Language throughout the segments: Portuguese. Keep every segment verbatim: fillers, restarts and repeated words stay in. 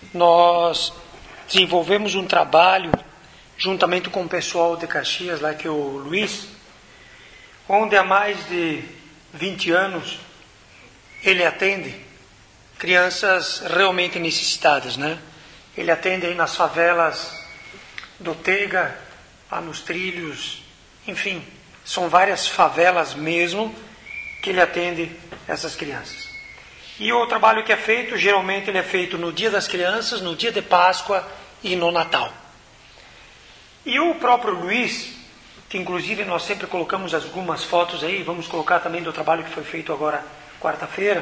nós desenvolvemos um trabalho juntamente com o pessoal de Caxias, lá que é o Luiz, onde há mais de vinte anos ele atende crianças realmente necessitadas, né? Ele atende aí nas favelas do Tega, lá nos Trilhos, enfim, são várias favelas mesmo que ele atende essas crianças. E o trabalho que é feito, geralmente ele é feito no dia das crianças, no dia de Páscoa e no Natal. E o próprio Luiz, que inclusive nós sempre colocamos algumas fotos aí, vamos colocar também do trabalho que foi feito agora quarta-feira,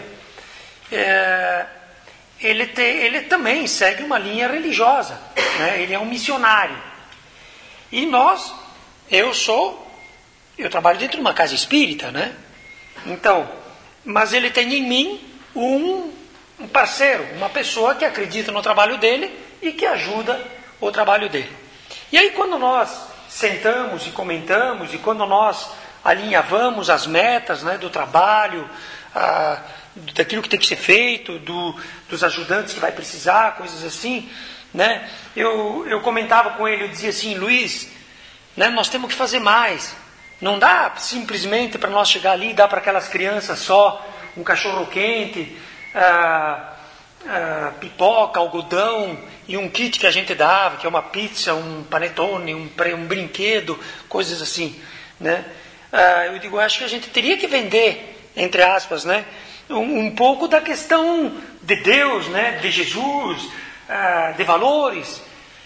é, ele, te, ele também segue uma linha religiosa, né? Ele é um missionário. E nós, eu sou, eu trabalho dentro de uma casa espírita, né? Então, mas ele tem em mim um, um parceiro, uma pessoa que acredita no trabalho dele e que ajuda o trabalho dele. E aí quando nós sentamos e comentamos, e quando nós alinhavamos as metas, né, do trabalho, ah, daquilo que tem que ser feito, do, dos ajudantes que vai precisar, coisas assim, né, eu, eu comentava com ele, eu dizia assim, Luiz, né, nós temos que fazer mais. Não dá simplesmente para nós chegar ali e dar para aquelas crianças só um cachorro quente, ah, ah, pipoca, algodão e um kit que a gente dava, que é uma pizza, um panetone, um, um brinquedo, coisas assim, né? Ah, eu digo, acho que a gente teria que vender, entre aspas, né, um, um pouco da questão de Deus, né, de Jesus, ah, de valores.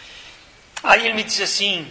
Aí ele me diz assim,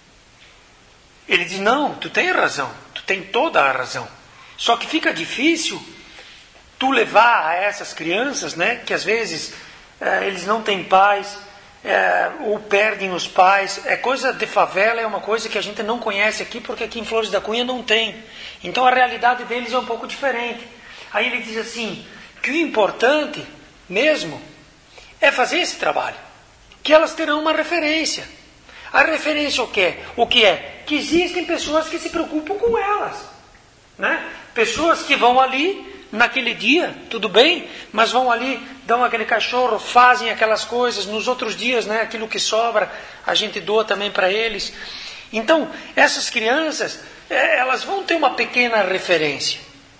ele diz, não, tu tem razão, tu tem toda a razão. Só que fica difícil tu levar a essas crianças, né, que às vezes eh, eles não têm pais, eh, ou perdem os pais. É coisa de favela, é uma coisa que a gente não conhece aqui, porque aqui em Flores da Cunha não tem. Então a realidade deles é um pouco diferente. Aí ele diz assim, que o importante mesmo é fazer esse trabalho, que elas terão uma referência. A referência o que é? O que é? Que existem pessoas que se preocupam com elas, né? Pessoas que vão ali naquele dia, tudo bem, mas vão ali, dão aquele cachorro, fazem aquelas coisas, nos outros dias, né, aquilo que sobra, a gente doa também para eles. Então, essas crianças, elas vão ter uma pequena referência.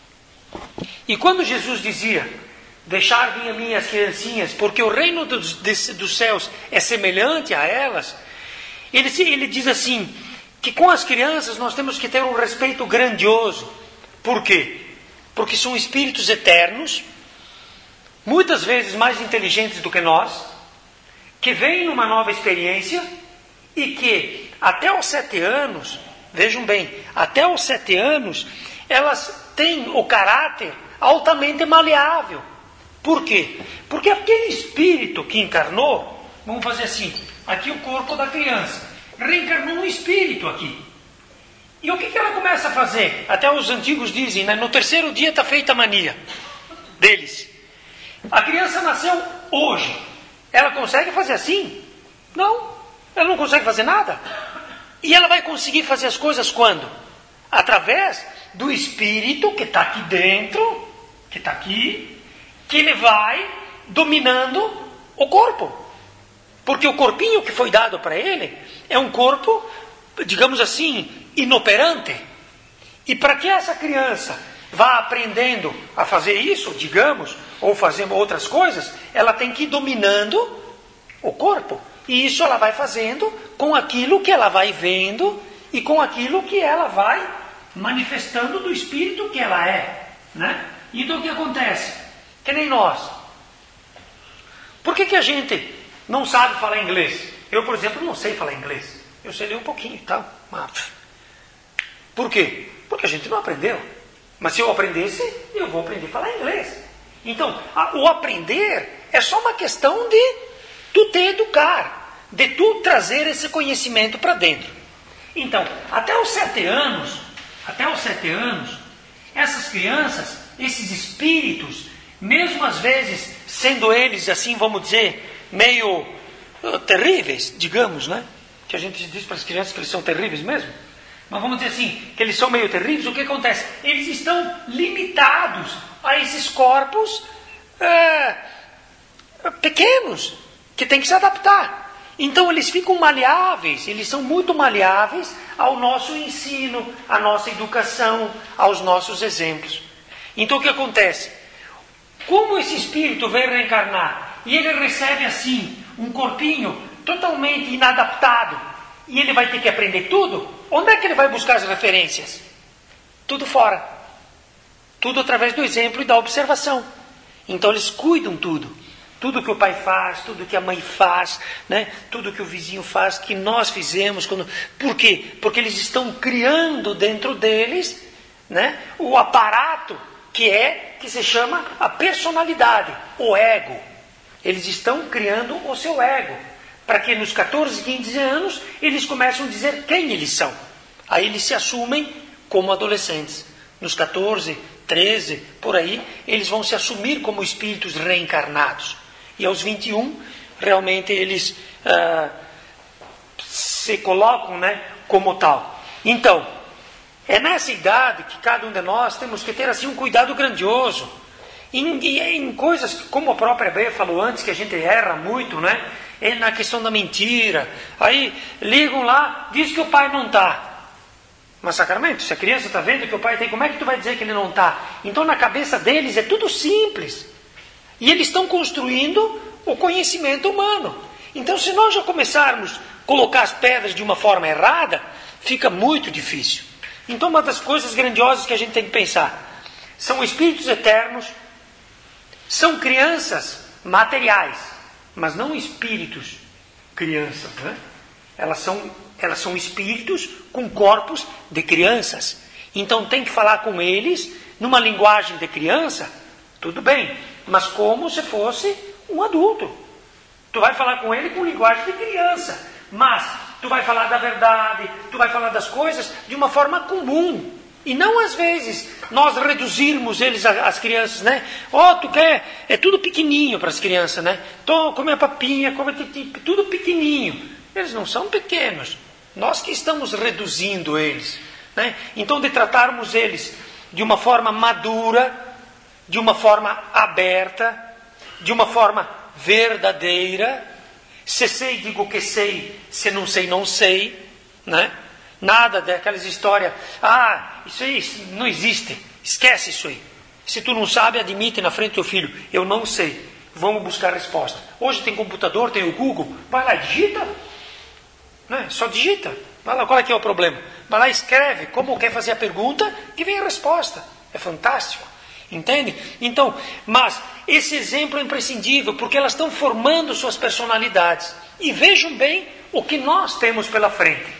E quando Jesus dizia, deixar vir a mim as criancinhas, porque o reino dos, dos céus é semelhante a elas, ele, ele diz assim, que com as crianças nós temos que ter um respeito grandioso. Por quê? Porque são espíritos eternos, muitas vezes mais inteligentes do que nós, que vêm numa nova experiência e que até os sete anos, vejam bem, até os sete anos, elas têm o caráter altamente maleável. Por quê? Porque aquele espírito que encarnou, vamos fazer assim, aqui o corpo da criança, reencarnou um espírito aqui. E o que, que ela começa a fazer? Até os antigos dizem, né? No terceiro dia está feita a mania deles. A criança nasceu hoje. Ela consegue fazer assim? Não. Ela não consegue fazer nada. E ela vai conseguir fazer as coisas quando? Através do espírito que está aqui dentro, que está aqui, que ele vai dominando o corpo. Porque o corpinho que foi dado para ele é um corpo, digamos assim, inoperante. E para que essa criança vá aprendendo a fazer isso, digamos, ou fazendo outras coisas, ela tem que ir dominando o corpo. E isso ela vai fazendo com aquilo que ela vai vendo e com aquilo que ela vai manifestando do espírito que ela é, né? Então o que acontece? Que nem nós. Por que que a gente não sabe falar inglês? Eu, por exemplo, não sei falar inglês. Eu sei ler um pouquinho e tal, mas... Por quê? Porque a gente não aprendeu. Mas se eu aprendesse, eu vou aprender a falar inglês. Então, a, o aprender é só uma questão de tu te educar, de tu trazer esse conhecimento para dentro. Então, até os sete anos, até os sete anos, essas crianças, esses espíritos, mesmo às vezes sendo eles, assim, vamos dizer, meio uh, terríveis, digamos, né? Que a gente diz para as crianças que eles são terríveis mesmo. Mas vamos dizer assim, que eles são meio terríveis, o que acontece? Eles estão limitados a esses corpos é, pequenos, que tem que se adaptar. Então eles ficam maleáveis, eles são muito maleáveis ao nosso ensino, à nossa educação, aos nossos exemplos. Então o que acontece? Como esse espírito vem reencarnar e ele recebe assim um corpinho totalmente inadaptado e ele vai ter que aprender tudo, onde é que ele vai buscar as referências? Tudo fora. Tudo através do exemplo e da observação. Então eles cuidam tudo. Tudo que o pai faz, tudo que a mãe faz, né? Tudo que o vizinho faz, que nós fizemos. Quando... Por quê? Porque eles estão criando dentro deles, né, o aparato que é, que se chama a personalidade, o ego. Eles estão criando o seu ego. Para que nos catorze, quinze anos, eles começam a dizer quem eles são. Aí eles se assumem como adolescentes. Nos catorze, treze, por aí, eles vão se assumir como espíritos reencarnados. E aos vinte e um, realmente eles ah, se colocam, né, como tal. Então, é nessa idade que cada um de nós temos que ter assim um cuidado grandioso. Em, em coisas, como a própria Bea falou antes, que a gente erra muito, né? É na questão da mentira. Aí ligam lá, diz que o pai não está. Mas sacramento, se a criança está vendo que o pai tem, como é que tu vai dizer que ele não está? Então na cabeça deles é tudo simples. E eles estão construindo o conhecimento humano. Então se nós já começarmos a colocar as pedras de uma forma errada, fica muito difícil. Então uma das coisas grandiosas que a gente tem que pensar, são espíritos eternos, são crianças materiais, mas não espíritos crianças, né? Elas são, elas são espíritos com corpos de crianças. Então tem que falar com eles numa linguagem de criança, tudo bem, mas como se fosse um adulto. Tu vai falar com ele com linguagem de criança, mas tu vai falar da verdade, tu vai falar das coisas de uma forma comum. E não às vezes nós reduzirmos eles, as crianças, né? Ó, oh, tu quer... É tudo pequenininho para as crianças, né? Tô, come a papinha, come tudo pequenininho. Eles não são pequenos. Nós que estamos reduzindo eles, né? Então de tratarmos eles de uma forma madura, de uma forma aberta, de uma forma verdadeira. Se sei, digo que sei. Se não sei, não sei, né? Nada daquelas histórias, ah, isso aí não existe, esquece isso aí. Se tu não sabe, admite na frente do teu filho, eu não sei, vamos buscar a resposta. Hoje tem computador, tem o Google, vai lá, digita, né? Só digita, vai lá, qual é que é o problema? Vai lá, escreve, como quer fazer a pergunta, que vem a resposta, é fantástico, entende? Então, mas esse exemplo é imprescindível, porque elas estão formando suas personalidades, e vejam bem o que nós temos pela frente.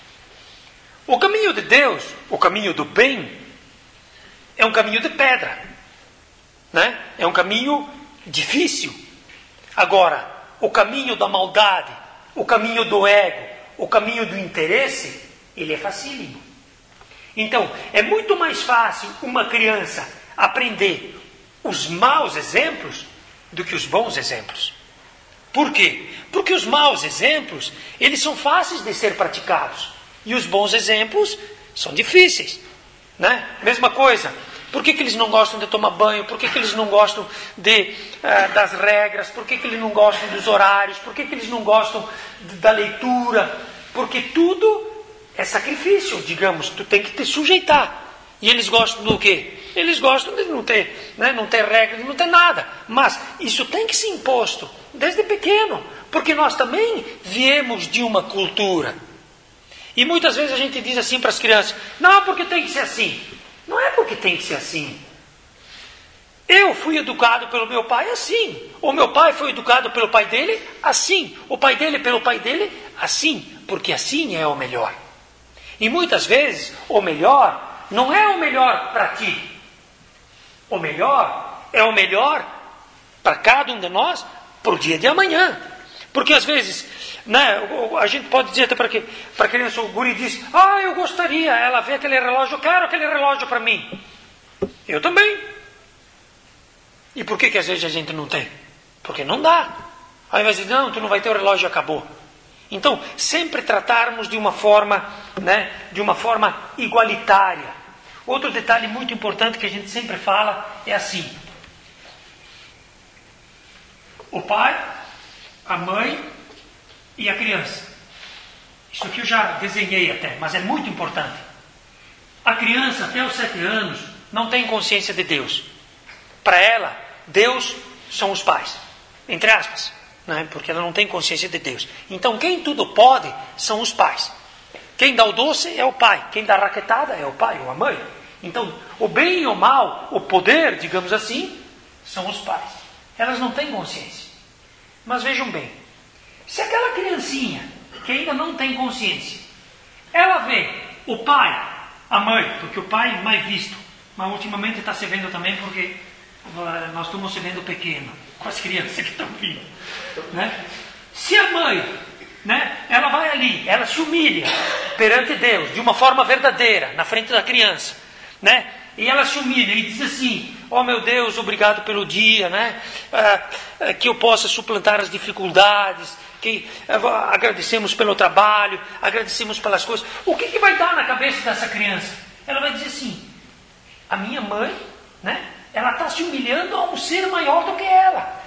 O caminho de Deus, o caminho do bem, é um caminho de pedra, né? É um caminho difícil. Agora, o caminho da maldade, o caminho do ego, o caminho do interesse, ele é facílimo. Então, é muito mais fácil uma criança aprender os maus exemplos do que os bons exemplos. Por quê? Porque os maus exemplos, eles são fáceis de ser praticados. E os bons exemplos são difíceis, né? Mesma coisa, por que, que eles não gostam de tomar banho? Por que, que eles não gostam de, uh, das regras? Por que, que eles não gostam dos horários? Por que, que eles não gostam de, da leitura? Porque tudo é sacrifício, digamos, tu tem que te sujeitar. E eles gostam do quê? Eles gostam de não ter, né, não ter regras, de não ter nada. Mas isso tem que ser imposto desde pequeno, porque nós também viemos de uma cultura. E muitas vezes a gente diz assim para as crianças, não, porque tem que ser assim. Não é porque tem que ser assim. Eu fui educado pelo meu pai assim. O meu pai foi educado pelo pai dele assim. O pai dele pelo pai dele assim. Porque assim é o melhor. E muitas vezes o melhor não é o melhor para ti. O melhor é o melhor para cada um de nós para o dia de amanhã. Porque às vezes, né, a gente pode dizer até para que, para a criança, o guri diz, ah, eu gostaria, ela vê aquele relógio, eu quero aquele relógio para mim. Eu também. E por que que às vezes a gente não tem? Porque não dá. Aí vai dizer, não, tu não vai ter o relógio, acabou. Então, sempre tratarmos de uma forma, né, de uma forma igualitária. Outro detalhe muito importante que a gente sempre fala é assim. O pai a mãe e a criança. Isso aqui eu já desenhei até, mas é muito importante. A criança, até os sete anos, não tem consciência de Deus. Para ela, Deus são os pais, entre aspas, né? Porque ela não tem consciência de Deus. Então, quem tudo pode são os pais. Quem dá o doce é o pai, quem dá a raquetada é o pai ou a mãe. Então, o bem e o mal, o poder, digamos assim, são os pais. Elas não têm consciência. Mas vejam bem, se aquela criancinha que ainda não tem consciência, ela vê o pai, a mãe, porque o pai é mais visto, mas ultimamente está se vendo também porque nós estamos se vendo pequeno, com as crianças que estão vindo, né? Se a mãe, né, ela vai ali, ela se humilha perante Deus, de uma forma verdadeira, na frente da criança, né? E ela se humilha e diz assim: ó, meu Deus, obrigado pelo dia, né? Ah, que eu possa suplantar as dificuldades, que ah, agradecemos pelo trabalho, agradecemos pelas coisas. O que, que vai dar na cabeça dessa criança? Ela vai dizer assim: a minha mãe, né, ela está se humilhando a um ser maior do que ela.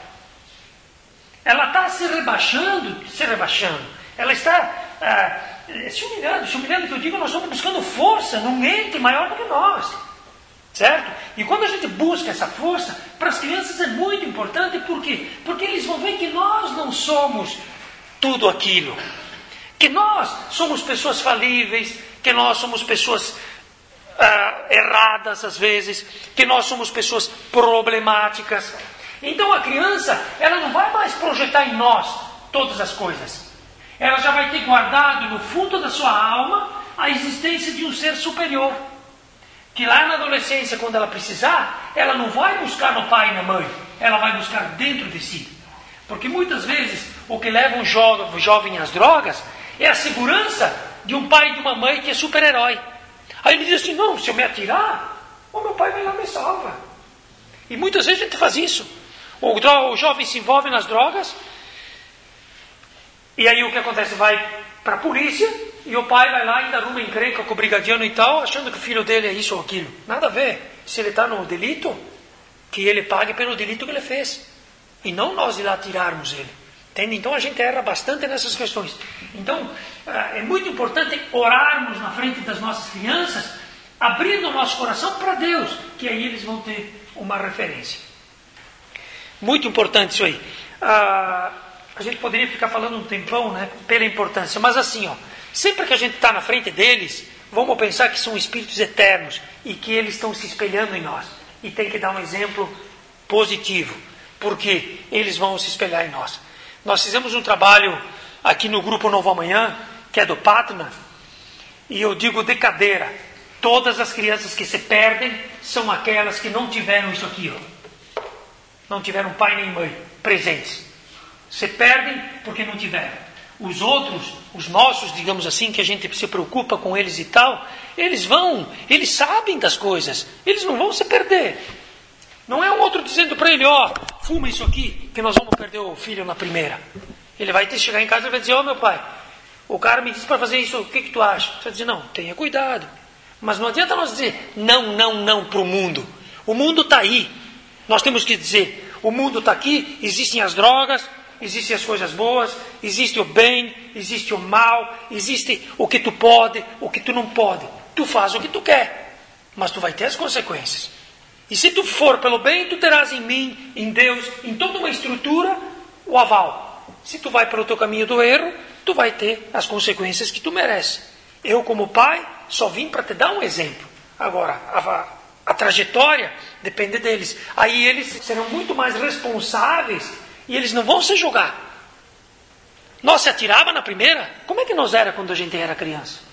Ela está se rebaixando, se rebaixando. Ela está ah, se humilhando, se humilhando, que eu digo, nós estamos buscando força num ente maior do que nós. Certo? E quando a gente busca essa força, para as crianças é muito importante, por quê? Porque eles vão ver que nós não somos tudo aquilo. Que nós somos pessoas falíveis, que nós somos pessoas ah, erradas às vezes, que nós somos pessoas problemáticas. Então a criança, ela não vai mais projetar em nós todas as coisas. Ela já vai ter guardado no fundo da sua alma a existência de um ser superior. Que lá na adolescência, quando ela precisar, ela não vai buscar no pai e na mãe, ela vai buscar dentro de si. Porque muitas vezes o que leva um jo- jovem às drogas é a segurança de um pai e de uma mãe que é super-herói. Aí ele diz assim: não, se eu me atirar, o meu pai vai lá e me salva. E muitas vezes a gente faz isso. O, dro- o jovem se envolve nas drogas, e aí o que acontece? Vai para a polícia, e o pai vai lá e ainda arruma encrenca com o brigadiano e tal, achando que o filho dele é isso ou aquilo. Nada a ver. Se ele está no delito, que ele pague pelo delito que ele fez. E não nós ir lá tirarmos ele. Entende? Então a gente erra bastante nessas questões. Então é muito importante orarmos na frente das nossas crianças, abrindo o nosso coração para Deus, que aí eles vão ter uma referência. Muito importante isso aí. Ah, a gente poderia ficar falando um tempão, né, pela importância, mas assim, ó, sempre que a gente está na frente deles, vamos pensar que são espíritos eternos e que eles estão se espelhando em nós. E tem que dar um exemplo positivo, porque eles vão se espelhar em nós. Nós fizemos um trabalho aqui no Grupo Novo Amanhã, que é do Patna, e eu digo de cadeira, todas as crianças que se perdem são aquelas que não tiveram isso aqui, ó. Não tiveram pai nem mãe presentes. Se perdem porque não tiveram. Os outros, os nossos, digamos assim, que a gente se preocupa com eles e tal, eles vão, eles sabem das coisas, eles não vão se perder. Não é um outro dizendo para ele: ó, oh, fuma isso aqui, que nós vamos perder o filho na primeira. Ele vai ter que chegar em casa e vai dizer: ó, oh, meu pai, o cara me disse para fazer isso, o que, que tu acha? Você vai dizer: não, tenha cuidado. Mas não adianta nós dizer não, não, não para o mundo. O mundo está aí. Nós temos que dizer: o mundo está aqui, existem as drogas, existem as coisas boas, existe o bem, existe o mal, existe o que tu pode, o que tu não pode. Tu faz o que tu quer, mas tu vai ter as consequências. E se tu for pelo bem, tu terás em mim, em Deus, em toda uma estrutura, o aval. Se tu vai pelo teu caminho do erro, tu vai ter as consequências que tu mereces. Eu, como pai, só vim para te dar um exemplo. Agora, a, a trajetória depende deles. Aí eles serão muito mais responsáveis e eles não vão se jogar. Nós se atirava na primeira? Como é que nós era quando a gente era criança?